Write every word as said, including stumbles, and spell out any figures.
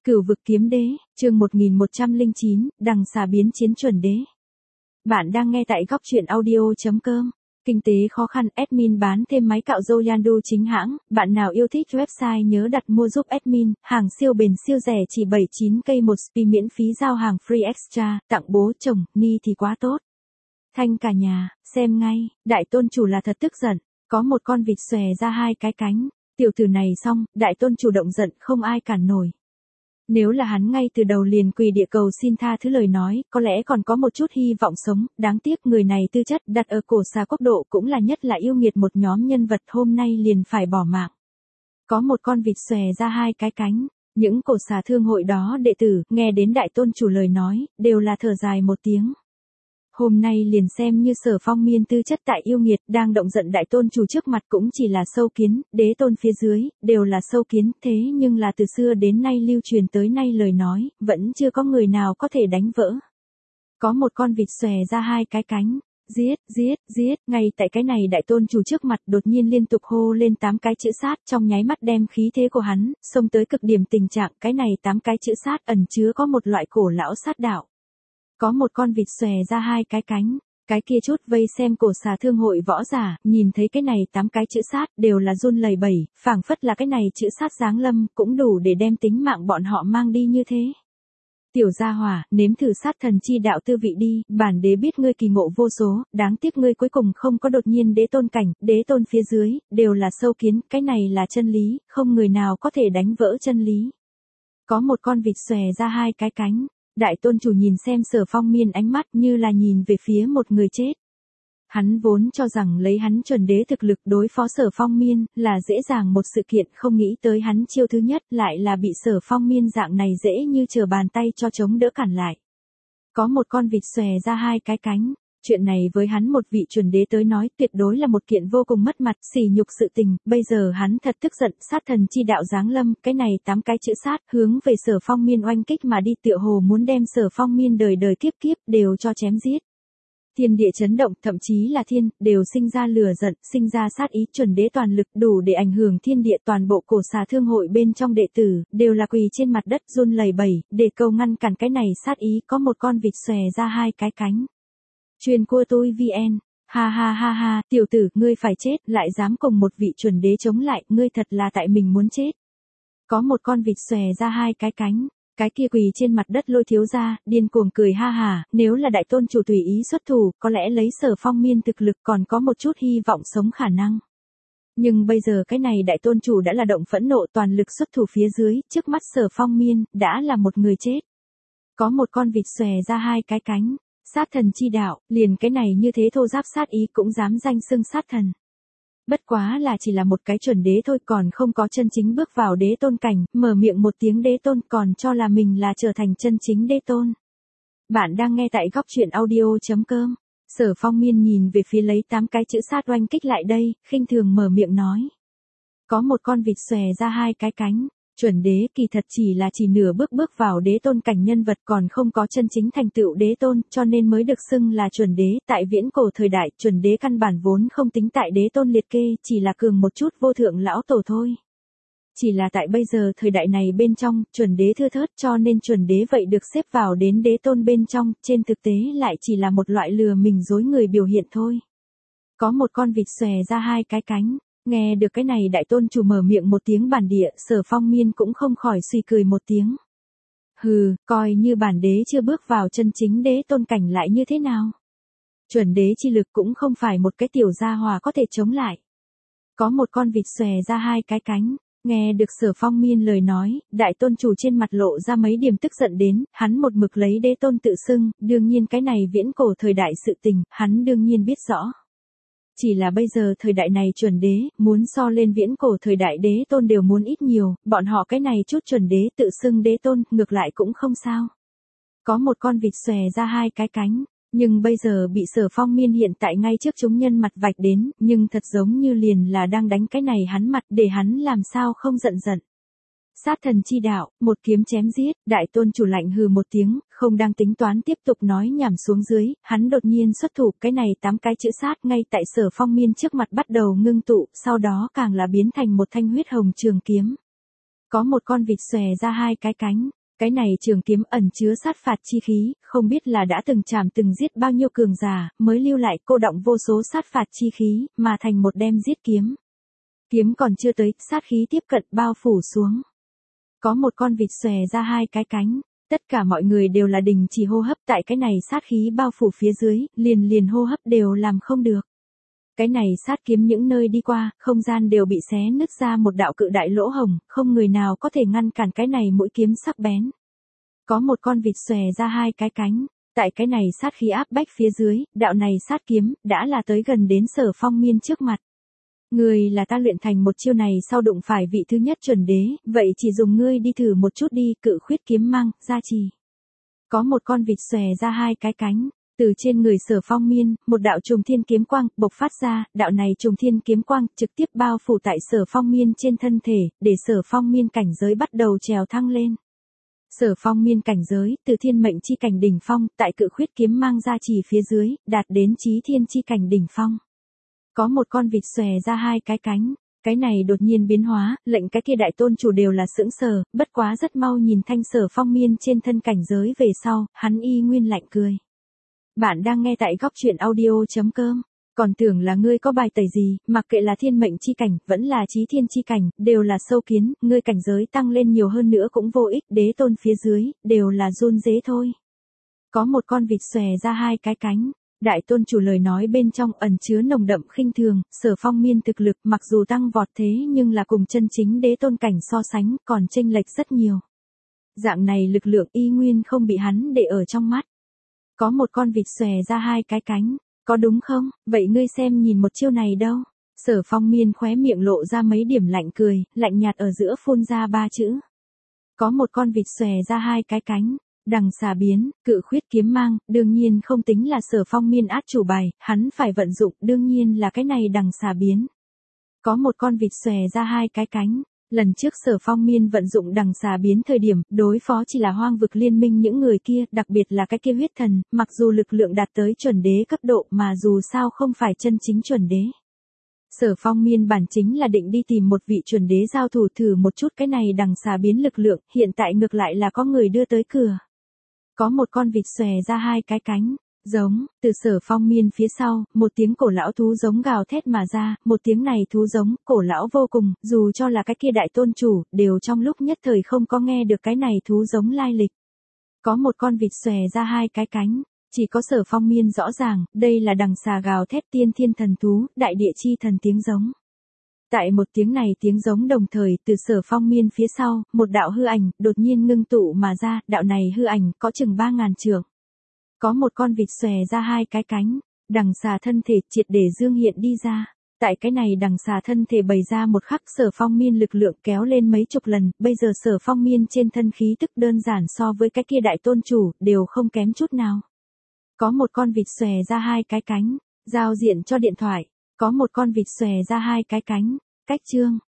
Cửu vực kiếm đế, chương một nghìn một trăm lẻ chín, đằng xà biến chiến chuẩn đế. Bạn đang nghe tại góc truyện audio chấm com. Kinh tế khó khăn, admin bán thêm máy cạo râu Yandu chính hãng, bạn nào yêu thích website nhớ đặt mua giúp admin, hàng siêu bền siêu rẻ chỉ bảy mươi chín k một spi miễn phí giao hàng free extra, tặng bố chồng, ni thì quá tốt. Thanh cả nhà, xem ngay, đại tôn chủ là thật tức giận, có một con vịt xòe ra hai cái cánh, tiểu tử này xong, đại tôn chủ động giận không ai cản nổi. Nếu là hắn ngay từ đầu liền quỳ địa cầu xin tha thứ lời nói, có lẽ còn có một chút hy vọng sống, đáng tiếc người này tư chất đặt ở cổ xà quốc độ cũng là nhất là yêu nghiệt một nhóm nhân vật hôm nay liền phải bỏ mạng. Có một con vịt xòe ra hai cái cánh, những cổ xà thương hội đó đệ tử, nghe đến đại tôn chủ lời nói, đều là thở dài một tiếng. Hôm nay liền xem như Sở Phong Miên tư chất tại yêu nghiệt, đang động giận đại tôn chủ trước mặt cũng chỉ là sâu kiến, đế tôn phía dưới, đều là sâu kiến, thế nhưng là từ xưa đến nay lưu truyền tới nay lời nói, vẫn chưa có người nào có thể đánh vỡ. Có một con vịt xòe ra hai cái cánh, giết, giết, giết, ngay tại cái này đại tôn chủ trước mặt đột nhiên liên tục hô lên tám cái chữ sát trong nháy mắt đem khí thế của hắn, xông tới cực điểm tình trạng, cái này tám cái chữ sát ẩn chứa có một loại cổ lão sát đạo. Có một con vịt xòe ra hai cái cánh, cái kia chút vây xem cổ xà thương hội võ giả, nhìn thấy cái này tám cái chữ sát đều là run lẩy bẩy, phảng phất là cái này chữ sát giáng lâm cũng đủ để đem tính mạng bọn họ mang đi như thế. Tiểu gia hỏa, nếm thử sát thần chi đạo tư vị đi, bản đế biết ngươi kỳ ngộ vô số, đáng tiếc ngươi cuối cùng không có đột nhiên đế tôn cảnh, đế tôn phía dưới, đều là sâu kiến, cái này là chân lý, không người nào có thể đánh vỡ chân lý. Có một con vịt xòe ra hai cái cánh. Đại tôn chủ nhìn xem Sở Phong Miên ánh mắt như là nhìn về phía một người chết. Hắn vốn cho rằng lấy hắn chuẩn đế thực lực đối phó Sở Phong Miên là dễ dàng một sự kiện, không nghĩ tới hắn chiêu thứ nhất lại là bị Sở Phong Miên dạng này dễ như trở bàn tay cho chống đỡ cản lại. Có một con vịt xòe ra hai cái cánh. Chuyện này với hắn một vị chuẩn đế tới nói tuyệt đối là một kiện vô cùng mất mặt, sỉ nhục sự tình, bây giờ hắn thật tức giận, sát thần chi đạo giáng lâm, cái này tám cái chữ sát, hướng về Sở Phong Miên oanh kích mà đi, tựa hồ muốn đem Sở Phong Miên đời đời kiếp kiếp đều cho chém giết. Thiên địa chấn động, thậm chí là thiên, đều sinh ra lửa giận, sinh ra sát ý, chuẩn đế toàn lực đủ để ảnh hưởng thiên địa, toàn bộ cổ xà thương hội bên trong đệ tử, đều là quỳ trên mặt đất run lẩy bẩy, để cầu ngăn cản cái này sát ý, có một con vịt xòe ra hai cái cánh. Chuyên cua tôi vn, ha ha ha ha, tiểu tử, ngươi phải chết, lại dám cùng một vị chuẩn đế chống lại, ngươi thật là tại mình muốn chết. Có một con vịt xòe ra hai cái cánh, cái kia quỳ trên mặt đất Lôi thiếu gia, điên cuồng cười ha hà, nếu là đại tôn chủ tùy ý xuất thủ, có lẽ lấy Sở Phong Miên thực lực còn có một chút hy vọng sống khả năng. Nhưng bây giờ cái này đại tôn chủ đã là động phẫn nộ toàn lực xuất thủ phía dưới, trước mắt Sở Phong Miên, đã là một người chết. Có một con vịt xòe ra hai cái cánh. Sát thần chi đạo, liền cái này như thế thô giáp sát ý cũng dám danh xưng sát thần. Bất quá là chỉ là một cái chuẩn đế thôi, còn không có chân chính bước vào đế tôn cảnh, mở miệng một tiếng đế tôn còn cho là mình là trở thành chân chính đế tôn. Bạn đang nghe tại góc truyện audio chấm com. Sở Phong Miên nhìn về phía lấy tám cái chữ sát oanh kích lại đây, khinh thường mở miệng nói. Có một con vịt xòe ra hai cái cánh. Chuẩn đế kỳ thật chỉ là chỉ nửa bước bước vào đế tôn cảnh nhân vật, còn không có chân chính thành tựu đế tôn, cho nên mới được xưng là chuẩn đế. Tại viễn cổ thời đại, chuẩn đế căn bản vốn không tính tại đế tôn liệt kê, chỉ là cường một chút vô thượng lão tổ thôi. Chỉ là tại bây giờ thời đại này bên trong, chuẩn đế thưa thớt, cho nên chuẩn đế vậy được xếp vào đến đế tôn bên trong, trên thực tế lại chỉ là một loại lừa mình dối người biểu hiện thôi. Có một con vịt xòe ra hai cái cánh. Nghe được cái này đại tôn chủ mở miệng một tiếng bản địa, Sở Phong Miên cũng không khỏi suy cười một tiếng. Hừ, coi như bản đế chưa bước vào chân chính đế tôn cảnh lại như thế nào. Chuẩn đế chi lực cũng không phải một cái tiểu gia hòa có thể chống lại. Có một con vịt xòe ra hai cái cánh. Nghe được Sở Phong Miên lời nói, đại tôn chủ trên mặt lộ ra mấy điểm tức giận đến, hắn một mực lấy đế tôn tự xưng, đương nhiên cái này viễn cổ thời đại sự tình, hắn đương nhiên biết rõ. Chỉ là bây giờ thời đại này chuẩn đế, muốn so lên viễn cổ thời đại đế tôn đều muốn ít nhiều, bọn họ cái này chút chuẩn đế tự xưng đế tôn, ngược lại cũng không sao. Có một con vịt xòe ra hai cái cánh, nhưng bây giờ bị Sở Phong Miên hiện tại ngay trước chúng nhân mặt vạch đến, nhưng thật giống như liền là đang đánh cái này hắn mặt để hắn làm sao không giận giận. Sát thần chi đạo, một kiếm chém giết, đại tôn chủ lạnh hừ một tiếng, không đang tính toán tiếp tục nói nhảm xuống dưới, hắn đột nhiên xuất thủ, cái này tám cái chữ sát ngay tại Sở Phong Miên trước mặt bắt đầu ngưng tụ, sau đó càng là biến thành một thanh huyết hồng trường kiếm. Có một con vịt xòe ra hai cái cánh. Cái này trường kiếm ẩn chứa sát phạt chi khí, không biết là đã từng chảm từng giết bao nhiêu cường giả, mới lưu lại cô đọng vô số sát phạt chi khí, mà thành một đem giết kiếm. Kiếm còn chưa tới, sát khí tiếp cận bao phủ xuống. Có một con vịt xòe ra hai cái cánh. Tất cả mọi người đều là đình chỉ hô hấp, tại cái này sát khí bao phủ phía dưới, liền liền hô hấp đều làm không được. Cái này sát kiếm những nơi đi qua, không gian đều bị xé nứt ra một đạo cự đại lỗ hổng, không người nào có thể ngăn cản cái này mũi kiếm sắc bén. Có một con vịt xòe ra hai cái cánh, tại cái này sát khí áp bách phía dưới, đạo này sát kiếm, đã là tới gần đến Sở Phong Miên trước mặt. Người là ta luyện thành một chiêu này sau đụng phải vị thứ nhất chuẩn đế, vậy chỉ dùng ngươi đi thử một chút đi, cự khuyết kiếm mang, gia trì. Có một con vịt xòe ra hai cái cánh. Từ trên người Sở Phong Miên, một đạo trùng thiên kiếm quang bộc phát ra, đạo này trùng thiên kiếm quang trực tiếp bao phủ tại Sở Phong Miên trên thân thể, để Sở Phong Miên cảnh giới bắt đầu trèo thăng lên. Sở Phong Miên cảnh giới, từ thiên mệnh chi cảnh đỉnh phong, tại cự khuyết kiếm mang gia trì phía dưới, đạt đến chí thiên chi cảnh đỉnh phong. Có một con vịt xòe ra hai cái cánh. Cái này đột nhiên biến hóa, lệnh cái kia đại tôn chủ đều là sững sờ, bất quá rất mau nhìn thanh Sở Phong Miên trên thân cảnh giới về sau, hắn y nguyên lạnh cười. Bạn đang nghe tại góc truyện audio.com. Còn tưởng là ngươi có bài tẩy gì, mặc kệ là thiên mệnh chi cảnh, vẫn là chí thiên chi cảnh, đều là sâu kiến, ngươi cảnh giới tăng lên nhiều hơn nữa cũng vô ích, đế tôn phía dưới, đều là run rế thôi. Có một con vịt xòe ra hai cái cánh. Đại tôn chủ lời nói bên trong ẩn chứa nồng đậm khinh thường, Sở Phong Miên thực lực mặc dù tăng vọt thế nhưng là cùng chân chính đế tôn cảnh so sánh còn chênh lệch rất nhiều. Dạng này lực lượng y nguyên không bị hắn để ở trong mắt. Có một con vịt xòe ra hai cái cánh, có đúng không, vậy ngươi xem nhìn một chiêu này đâu. Sở Phong Miên khóe miệng lộ ra mấy điểm lạnh cười, lạnh nhạt ở giữa phun ra ba chữ. Có một con vịt xòe ra hai cái cánh. Đằng xà biến, cự khuyết kiếm mang, đương nhiên không tính là Sở Phong Miên át chủ bài, hắn phải vận dụng, đương nhiên là cái này đằng xà biến. Có một con vịt xòe ra hai cái cánh. Lần trước Sở Phong Miên vận dụng đằng xà biến thời điểm, đối phó chỉ là hoang vực liên minh những người kia, đặc biệt là cái kia huyết thần, mặc dù lực lượng đạt tới chuẩn đế cấp độ mà dù sao không phải chân chính chuẩn đế. Sở Phong Miên bản chính là định đi tìm một vị chuẩn đế giao thủ thử một chút cái này đằng xà biến lực lượng, hiện tại ngược lại là có người đưa tới cửa. Có một con vịt xòe ra hai cái cánh. Giống, từ Sở Phong Miên phía sau, một tiếng cổ lão thú giống gào thét mà ra, một tiếng này thú giống, cổ lão vô cùng, dù cho là cái kia đại tôn chủ, đều trong lúc nhất thời không có nghe được cái này thú giống lai lịch. Có một con vịt xòe ra hai cái cánh, chỉ có Sở Phong Miên rõ ràng, đây là đằng xà gào thét tiên thiên thần thú, đại địa chi thần tiếng giống. Tại một tiếng này tiếng giống đồng thời, từ Sở Phong Miên phía sau, một đạo hư ảnh, đột nhiên ngưng tụ mà ra, đạo này hư ảnh, có chừng ba ngàn trượng. Có một con vịt xòe ra hai cái cánh, đằng xà thân thể triệt để dương hiện đi ra. Tại cái này đằng xà thân thể bày ra một khắc Sở Phong Miên lực lượng kéo lên mấy chục lần, bây giờ Sở Phong Miên trên thân khí tức đơn giản so với cái kia đại tôn chủ, đều không kém chút nào. Có một con vịt xòe ra hai cái cánh, giao diện cho điện thoại. Có một con vịt xòe ra hai cái cánh, cách chương,